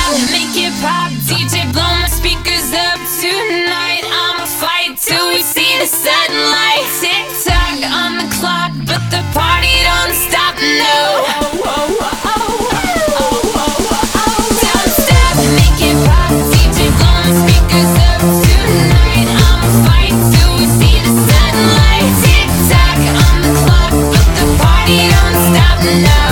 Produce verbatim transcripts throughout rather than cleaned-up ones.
stop, make it pop. D J blow my speakers up tonight. I'ma fight till we see the sunlight. Tick tock on the clock, but the party don't stop, no. Don't stop, make it pop. D J blow my speakers up tonight. I'ma fight till we see the sunlight. Tick tock on the clock, but the party don't stop, no.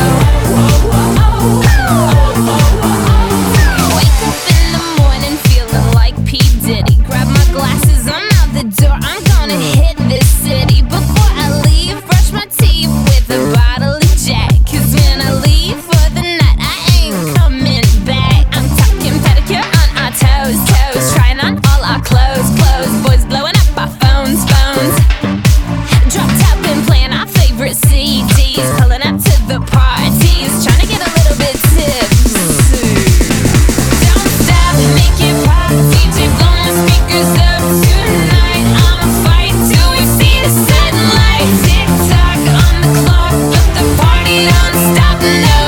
Wake up in the morning feeling like P. Diddy. Grab my glasses, I'm out the door, I'm gonna hit this city. Before I leave, brush my teeth with a bottle of Jack. Cause when I leave for the night, I ain't coming back. I'm talking pedicure on our toes, toes. Trying on all our clothes, clothes. Boys blowing up our phones, phones. Drop top and playing our favorite C Ds. Pulling up to the parties, trying to get a little bit tipsy. Don't stop, make it pop. D J blow my speakers up tonight. I'ma fight till we see the sunlight. Tick tock on the clock, but the party don't stop, no.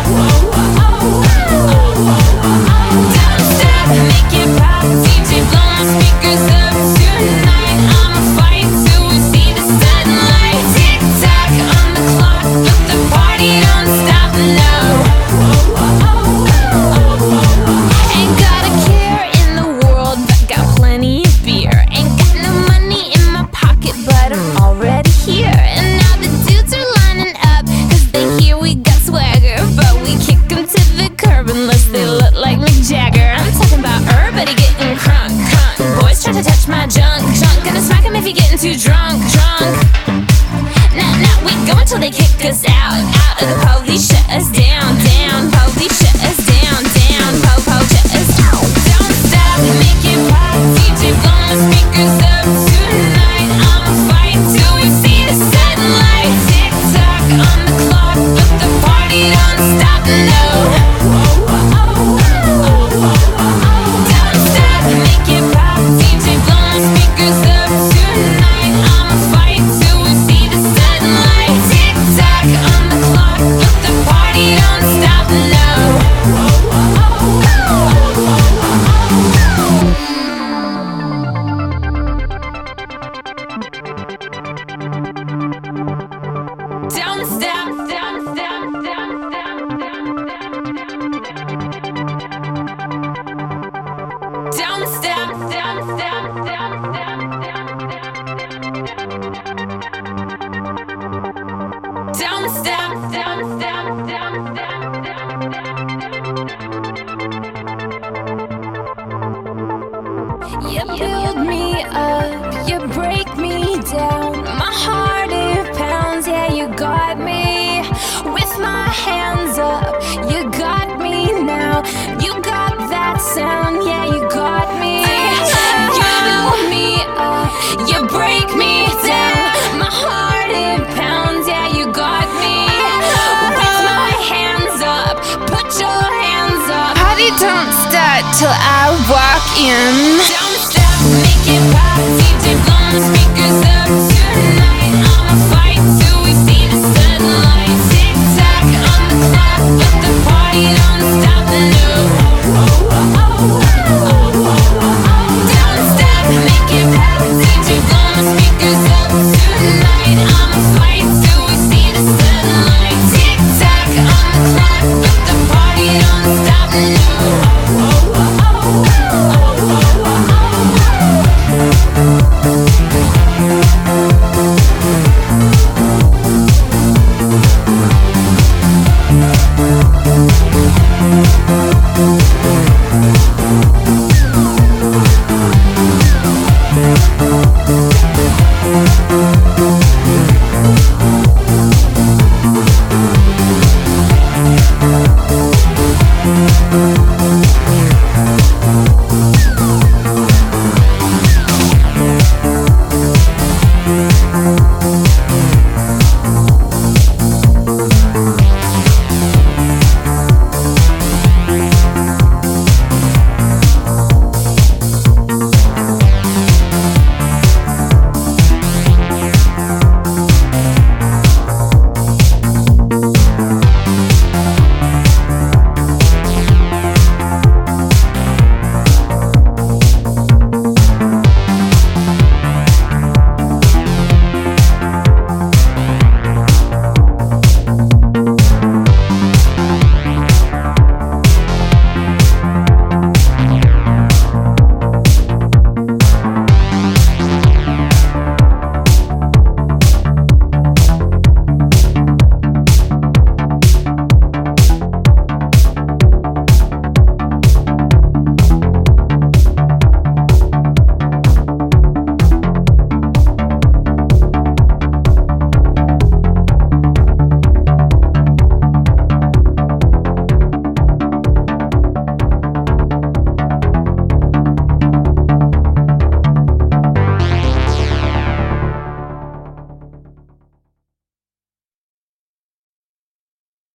Don't stop, make it pop. D J blow my speakers up tonight. I'ma fight till we see the sunlight. Tick tock on the clock, but the party don't stop, no. Ain't got a care in the world, but got plenty of beer. Ain't got no money in my pocket, but I'm already here. And now the dudes are lining up, cause they hear we got swagger. But we kick them to the curb unless they look like Mick Jagger. I'm talking about everybody getting crunk, crunk. Boys try to touch my junk, junk. Gonna smack him if you're getting too drunk, drunk. Nah, nah, we go until they kick us out, out of the police, shut us down, down. Police shut us down, down. Po, po, shut us down. Don't stop, make it pop. D J blow my speakers up tonight. I'ma fight till we see the sunlight. Tick tock on the clock, but the party don't stop, no. Don't stop, make it pop. D J blow my speakers up tonight. I'ma fight till we see the sunlight. Tick tock on the clock, but the party don't stop, no. Don't stop, don't stop, don't stop, don't stop, don't stop, don't stop, don't stop, don't stop, don't stop. You build me up, you break me down. My heart it pounds, yeah, you got me. With my hands up, you got me now. You got that sound, yeah, you got me. You build me up, you break me down. My heart it pounds, yeah, you got me. With my hands up, put your hands up. Party don't start till I walk in. Don't stop, make it pop. D J blow my speakers up tonight. I'ma fight till we see the sunlight. Tick tock on the clock, but the party don't stop, no.